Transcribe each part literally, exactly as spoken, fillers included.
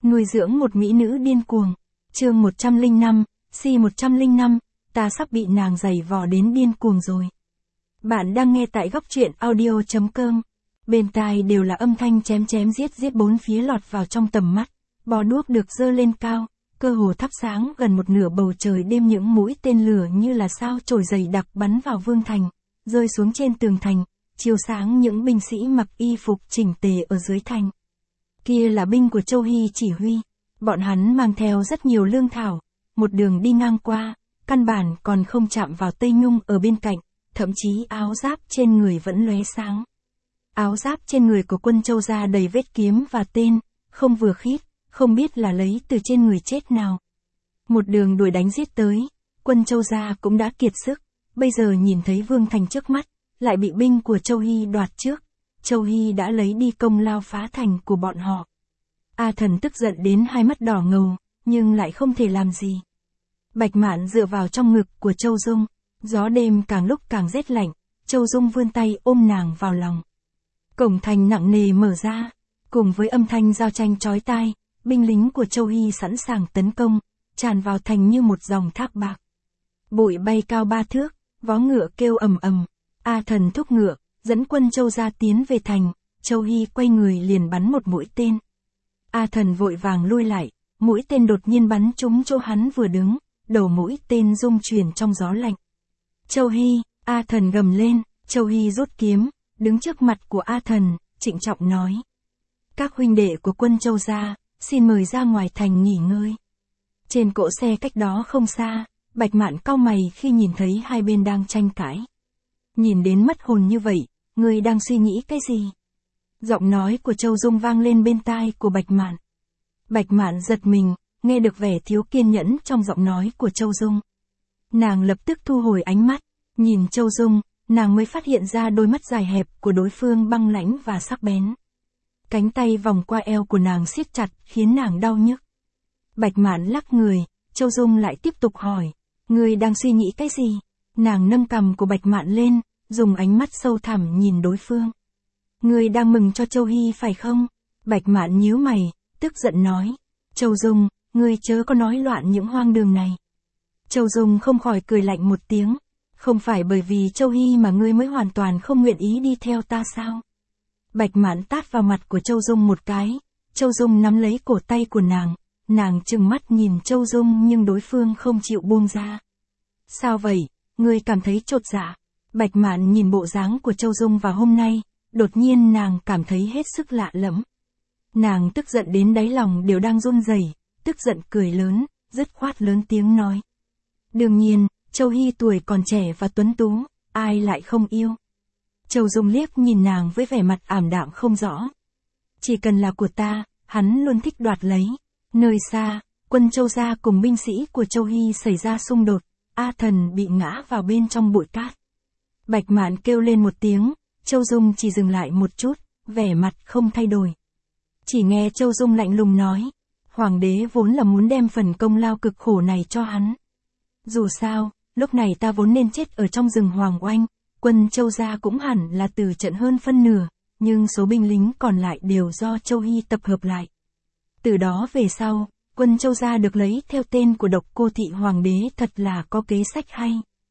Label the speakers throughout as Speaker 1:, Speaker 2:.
Speaker 1: Nuôi dưỡng một mỹ nữ điên cuồng. Chương một trăm lẻ năm, Si một trăm lẻ năm, ta sắp bị nàng giày vò đến điên cuồng rồi. Bạn đang nghe tại góc truyện audio chấm com. Bên tai đều là âm thanh chém chém giết giết bốn phía lọt vào trong tầm mắt. Bó đuốc được giơ lên cao, cơ hồ thắp sáng gần một nửa bầu trời đêm, những mũi tên lửa như là sao chổi dày đặc bắn vào Vương Thành, rơi xuống trên tường thành, chiếu sáng những binh sĩ mặc y phục chỉnh tề ở dưới thành. Kia là binh của Châu Hy chỉ huy, bọn hắn mang theo rất nhiều lương thảo, một đường đi ngang qua, căn bản còn không chạm vào Tây Nhung ở bên cạnh, thậm chí áo giáp trên người vẫn lóe sáng. Áo giáp trên người của quân Châu gia đầy vết kiếm và tên, không vừa khít, không biết là lấy từ trên người chết nào. Một đường đuổi đánh giết tới, quân Châu gia cũng đã kiệt sức, bây giờ nhìn thấy Vương Thành trước mắt, lại bị binh của Châu Hy đoạt trước. Châu Hy đã lấy đi công lao phá thành của bọn họ. A Thần tức giận đến hai mắt đỏ ngầu, nhưng lại không thể làm gì. Bạch Mạn dựa vào trong ngực của Châu Dung, gió đêm càng lúc càng rét lạnh, Châu Dung vươn tay ôm nàng vào lòng. Cổng thành nặng nề mở ra, cùng với âm thanh giao tranh chói tai, binh lính của Châu Hy sẵn sàng tấn công, tràn vào thành như một dòng thác bạc. Bụi bay cao ba thước, vó ngựa kêu ầm ầm, A Thần thúc ngựa, dẫn quân Châu gia tiến về thành, Châu Hy quay người liền bắn một mũi tên. A Thần vội vàng lui lại, mũi tên đột nhiên bắn trúng chỗ hắn vừa đứng, đầu mũi tên rung chuyển trong gió lạnh. Châu Hy, A Thần gầm lên, Châu Hy rút kiếm, đứng trước mặt của A Thần, trịnh trọng nói. Các huynh đệ của quân Châu gia, xin mời ra ngoài thành nghỉ ngơi. Trên cỗ xe cách đó không xa, Bạch Mạn cau mày khi nhìn thấy hai bên đang tranh cãi. Nhìn đến mất hồn như vậy, ngươi đang suy nghĩ cái gì? Giọng nói của Châu Dung vang lên bên tai của Bạch Mạn. Bạch Mạn giật mình, nghe được vẻ thiếu kiên nhẫn trong giọng nói của Châu Dung. Nàng lập tức thu hồi ánh mắt, nhìn Châu Dung, nàng mới phát hiện ra đôi mắt dài hẹp của đối phương băng lãnh và sắc bén. Cánh tay vòng qua eo của nàng siết chặt khiến nàng đau nhức. Bạch Mạn lắc người, Châu Dung lại tiếp tục hỏi, ngươi đang suy nghĩ cái gì? Nàng nâng cằm của Bạch Mạn lên, dùng ánh mắt sâu thẳm nhìn đối phương. Ngươi đang mừng cho Châu Hy phải không? Bạch Mạn nhíu mày, tức giận nói. Châu Dung, ngươi chớ có nói loạn những hoang đường này. Châu Dung không khỏi cười lạnh một tiếng. Không phải bởi vì Châu Hy mà ngươi mới hoàn toàn không nguyện ý đi theo ta sao? Bạch Mạn tát vào mặt của Châu Dung một cái. Châu Dung nắm lấy cổ tay của nàng. Nàng trừng mắt nhìn Châu Dung nhưng đối phương không chịu buông ra. Sao vậy? Ngươi cảm thấy chột dạ. Bạch Mạn nhìn bộ dáng của Châu Dung vào hôm nay, đột nhiên nàng cảm thấy hết sức lạ lẫm. Nàng tức giận đến đáy lòng đều đang run rẩy, tức giận cười lớn, dứt khoát lớn tiếng nói. Đương nhiên, Châu Hy tuổi còn trẻ và tuấn tú, ai lại không yêu. Châu Dung liếc nhìn nàng với vẻ mặt ảm đạm không rõ. Chỉ cần là của ta, hắn luôn thích đoạt lấy. Nơi xa, quân Châu gia cùng binh sĩ của Châu Hy xảy ra xung đột, A Thần bị ngã vào bên trong bụi cát. Bạch Mạn kêu lên một tiếng, Châu Dung chỉ dừng lại một chút, vẻ mặt không thay đổi. Chỉ nghe Châu Dung lạnh lùng nói, Hoàng đế vốn là muốn đem phần công lao cực khổ này cho hắn. Dù sao, lúc này ta vốn nên chết ở trong rừng Hoàng Oanh, quân Châu gia cũng hẳn là từ trận hơn phân nửa, nhưng số binh lính còn lại đều do Châu Hy tập hợp lại. Từ đó về sau, quân Châu gia được lấy theo tên của Độc Cô Thị Hoàng đế, thật là có kế sách hay.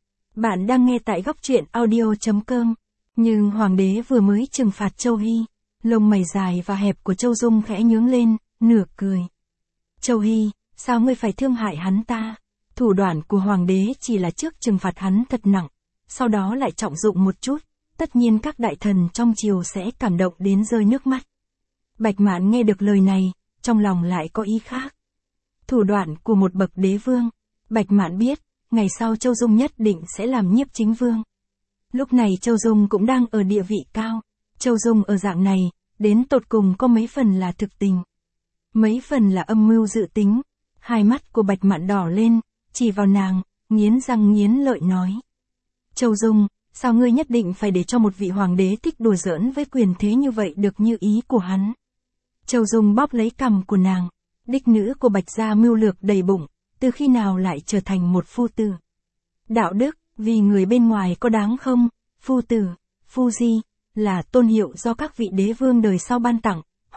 Speaker 1: Bạn đang nghe tại góc truyện audio chấm com. Nhưng Hoàng đế vừa mới trừng phạt Châu Hy, lông mày dài và hẹp của Châu Dung khẽ nhướng lên, nửa cười. Châu Hy, sao ngươi phải thương hại hắn ta? Thủ đoạn của Hoàng đế chỉ là trước trừng phạt hắn thật nặng, sau đó lại trọng dụng một chút, tất nhiên các đại thần trong triều sẽ cảm động đến rơi nước mắt. Bạch Mạn nghe được lời này, trong lòng lại có ý khác. Thủ đoạn của một bậc đế vương, Bạch Mạn biết, ngày sau Châu Dung nhất định sẽ làm nhiếp chính vương. Lúc này Châu Dung cũng đang ở địa vị cao. Châu Dung ở dạng này, đến tột cùng có mấy phần là thực tình, mấy phần là âm mưu dự tính. Hai mắt của Bạch Mạn đỏ lên, chỉ vào nàng, nghiến răng nghiến lợi nói. Châu Dung, sao ngươi nhất định phải để cho một vị hoàng đế thích đùa giỡn với quyền thế như vậy được như ý của hắn? Châu Dung bóp lấy cằm của nàng, đích nữ của Bạch gia mưu lược đầy bụng, từ khi nào lại trở thành một phu tử? Đạo đức, vì người bên ngoài có đáng không? Phu tử, phu di, là tôn hiệu do các vị đế vương đời sau ban tặng,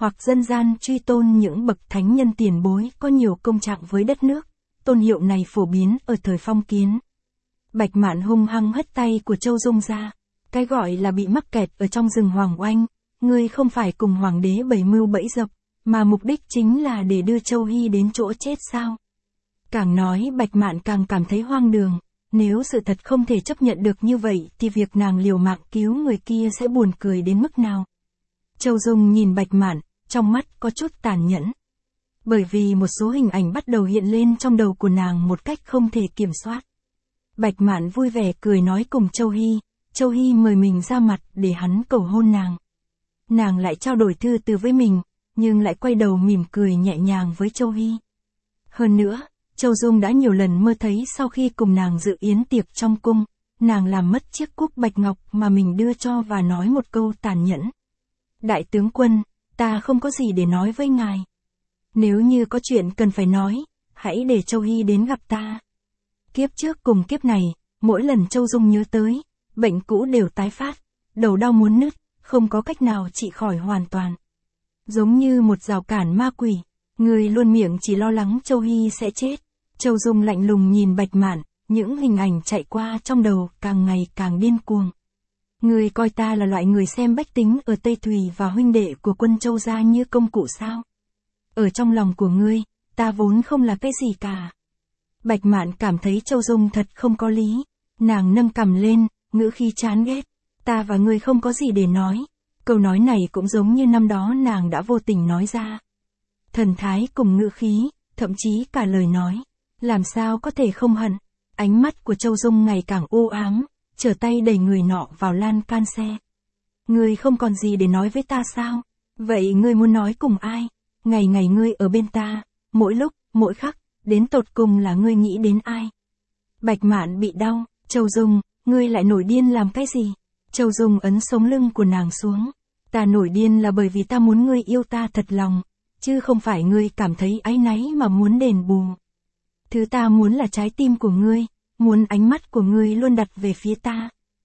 Speaker 1: hoặc dân gian truy tôn những bậc thánh nhân tiền bối có nhiều công trạng với đất nước, tôn hiệu này phổ biến ở thời phong kiến. Bạch Mạn hung hăng hất tay của Châu Dung ra, cái gọi là bị mắc kẹt ở trong rừng Hoàng Oanh, ngươi không phải cùng hoàng đế bày mưu bẫy dập, mà mục đích chính là để đưa Châu Hy đến chỗ chết sao? Càng nói Bạch Mạn càng cảm thấy hoang đường, nếu sự thật không thể chấp nhận được như vậy thì việc nàng liều mạng cứu người kia sẽ buồn cười đến mức nào. Châu Dung nhìn Bạch Mạn, trong mắt có chút tàn nhẫn. Bởi vì một số hình ảnh bắt đầu hiện lên trong đầu của nàng một cách không thể kiểm soát. Bạch Mạn vui vẻ cười nói cùng Châu Hy, Châu Hy mời mình ra mặt để hắn cầu hôn nàng. Nàng lại trao đổi thư từ với mình, nhưng lại quay đầu mỉm cười nhẹ nhàng với Châu Hy. Hơn nữa, Châu Dung đã nhiều lần mơ thấy sau khi cùng nàng dự yến tiệc trong cung, nàng làm mất chiếc cúc bạch ngọc mà mình đưa cho và nói một câu tàn nhẫn. Đại tướng quân, ta không có gì để nói với ngài. Nếu như có chuyện cần phải nói, hãy để Châu Hy đến gặp ta. Kiếp trước cùng kiếp này, mỗi lần Châu Dung nhớ tới, bệnh cũ đều tái phát, đầu đau muốn nứt, không có cách nào trị khỏi hoàn toàn. Giống như một rào cản ma quỷ, người luôn miệng chỉ lo lắng Châu Hy sẽ chết. Châu Dung lạnh lùng nhìn Bạch Mạn, những hình ảnh chạy qua trong đầu càng ngày càng điên cuồng. Ngươi coi ta là loại người xem bách tính ở Tây Thùy và huynh đệ của quân Châu gia như công cụ sao? Ở trong lòng của ngươi, ta vốn không là cái gì cả. Bạch Mạn cảm thấy Châu Dung thật không có lý, nàng nâng cằm lên, ngữ khí chán ghét, ta và ngươi không có gì để nói. Câu nói này cũng giống như năm đó nàng đã vô tình nói ra. Thần thái cùng ngữ khí, thậm chí cả lời nói, làm sao có thể không hận. Ánh mắt của Châu Dung ngày càng u ám, trở tay đẩy người nọ vào lan can xe. Ngươi không còn gì để nói với ta sao? Vậy ngươi muốn nói cùng ai? Ngày ngày ngươi ở bên ta, mỗi lúc, mỗi khắc, đến tột cùng là ngươi nghĩ đến ai? Bạch Mạn bị đau, Châu Dung, ngươi lại nổi điên làm cái gì? Châu Dung ấn sống lưng của nàng xuống. Ta nổi điên là bởi vì ta muốn ngươi yêu ta thật lòng, chứ không phải ngươi cảm thấy áy náy mà muốn đền bù. Thứ ta muốn là trái tim của ngươi, muốn ánh mắt của ngươi luôn đặt về phía ta.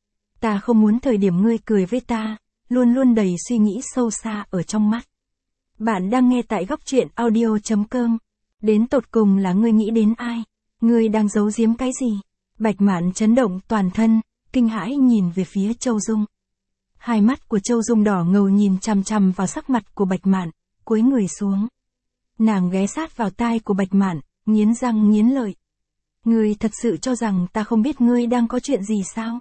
Speaker 1: Ta không muốn thời điểm ngươi cười với ta, luôn luôn đầy suy nghĩ sâu xa ở trong mắt. Bạn đang nghe tại góc truyện audio chấm com. Đến tột cùng là ngươi nghĩ đến ai? Ngươi đang giấu giếm cái gì? Bạch Mạn chấn động toàn thân, kinh hãi nhìn về phía Châu Dung. Hai mắt của Châu Dung đỏ ngầu nhìn chằm chằm vào sắc mặt của Bạch Mạn, cúi người xuống. Nàng ghé sát vào tai của Bạch Mạn, nghiến răng nghiến lợi. Ngươi thật sự cho rằng ta không biết ngươi đang có chuyện gì sao?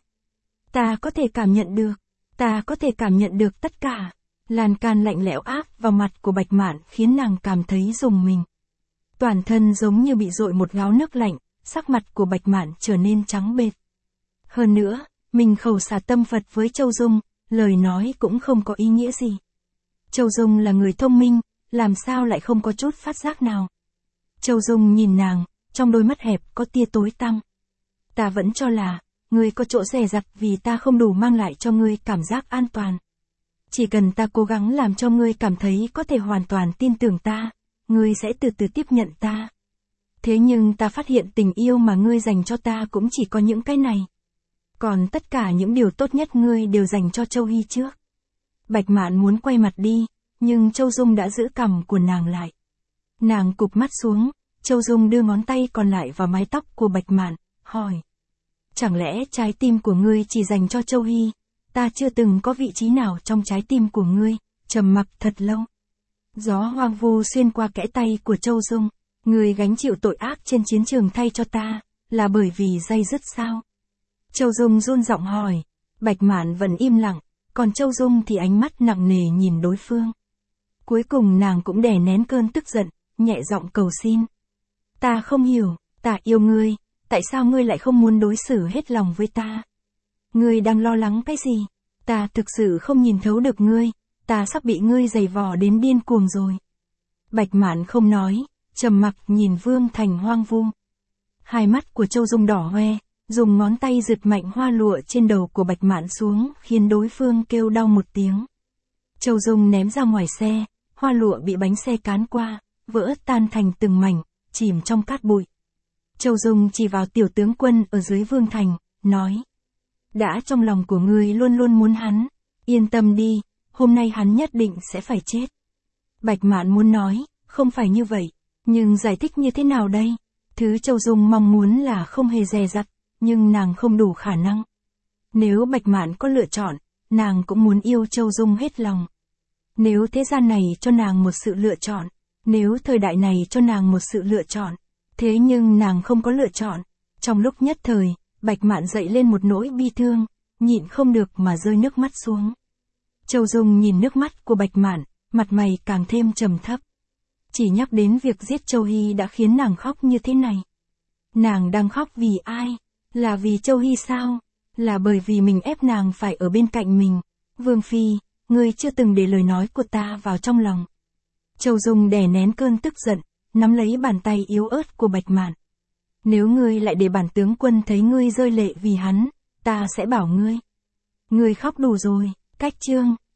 Speaker 1: Ta có thể cảm nhận được, ta có thể cảm nhận được tất cả. Lan can lạnh lẽo áp vào mặt của Bạch Mạn khiến nàng cảm thấy rùng mình. Toàn thân giống như bị dội một gáo nước lạnh, sắc mặt của Bạch Mạn trở nên trắng bệch. Hơn nữa, mình khẩu xả tâm Phật với Châu Dung, lời nói cũng không có ý nghĩa gì. Châu Dung là người thông minh, làm sao lại không có chút phát giác nào. Châu Dung nhìn nàng, trong đôi mắt hẹp có tia tối tăm. Ta vẫn cho là, ngươi có chỗ dè dặt vì ta không đủ mang lại cho ngươi cảm giác an toàn. Chỉ cần ta cố gắng làm cho ngươi cảm thấy có thể hoàn toàn tin tưởng ta, ngươi sẽ từ từ tiếp nhận ta. Thế nhưng ta phát hiện tình yêu mà ngươi dành cho ta cũng chỉ có những cái này. Còn tất cả những điều tốt nhất ngươi đều dành cho Châu Hy trước. Bạch Mạn muốn quay mặt đi, nhưng Châu Dung đã giữ cằm của nàng lại. Nàng cụp mắt xuống, Châu Dung đưa ngón tay còn lại vào mái tóc của Bạch Mạn, hỏi. Chẳng lẽ trái tim của ngươi chỉ dành cho Châu Hy? Ta chưa từng có vị trí nào trong trái tim của ngươi. Trầm mặc thật lâu. Gió hoang vu xuyên qua kẽ tay của Châu Dung. Ngươi gánh chịu tội ác trên chiến trường thay cho ta, là bởi vì day dứt sao? Châu Dung run giọng hỏi. Bạch Mạn vẫn im lặng, còn Châu Dung thì ánh mắt nặng nề nhìn đối phương. Cuối cùng nàng cũng đè nén cơn tức giận, nhẹ giọng cầu xin. Ta không hiểu, ta yêu ngươi, tại sao ngươi lại không muốn đối xử hết lòng với ta? Ngươi đang lo lắng cái gì? Ta thực sự không nhìn thấu được ngươi, ta sắp bị ngươi giày vò đến điên cuồng rồi. Bạch Mạn không nói, trầm mặc nhìn Vương Thành hoang vu. Hai mắt của Châu Dung đỏ hoe, dùng ngón tay giật mạnh hoa lụa trên đầu của Bạch Mạn xuống khiến đối phương kêu đau một tiếng. Châu Dung ném ra ngoài xe, hoa lụa bị bánh xe cán qua, vỡ tan thành từng mảnh, chìm trong cát bụi. Châu Dung chỉ vào tiểu tướng quân ở dưới Vương Thành, nói. Đã trong lòng của ngươi luôn luôn muốn hắn, yên tâm đi, hôm nay hắn nhất định sẽ phải chết. Bạch Mạn muốn nói, không phải như vậy, nhưng giải thích như thế nào đây? Thứ Châu Dung mong muốn là không hề dè dặt, nhưng nàng không đủ khả năng. Nếu Bạch Mạn có lựa chọn, nàng cũng muốn yêu Châu Dung hết lòng. Nếu thế gian này cho nàng một sự lựa chọn, nếu thời đại này cho nàng một sự lựa chọn, thế nhưng nàng không có lựa chọn. Trong lúc nhất thời, Bạch Mạn dậy lên một nỗi bi thương, nhịn không được mà rơi nước mắt xuống. Châu Dung nhìn nước mắt của Bạch Mạn, mặt mày càng thêm trầm thấp. Chỉ nhắc đến việc giết Châu Hy đã khiến nàng khóc như thế này. Nàng đang khóc vì ai? Là vì Châu Hy sao? Là bởi vì mình ép nàng phải ở bên cạnh mình. Vương Phi, ngươi chưa từng để lời nói của ta vào trong lòng. Châu Dung đè nén cơn tức giận, nắm lấy bàn tay yếu ớt của Bạch Mạn. Nếu ngươi lại để bản tướng quân thấy ngươi rơi lệ vì hắn, ta sẽ bảo ngươi. Ngươi khóc đủ rồi, cách chương.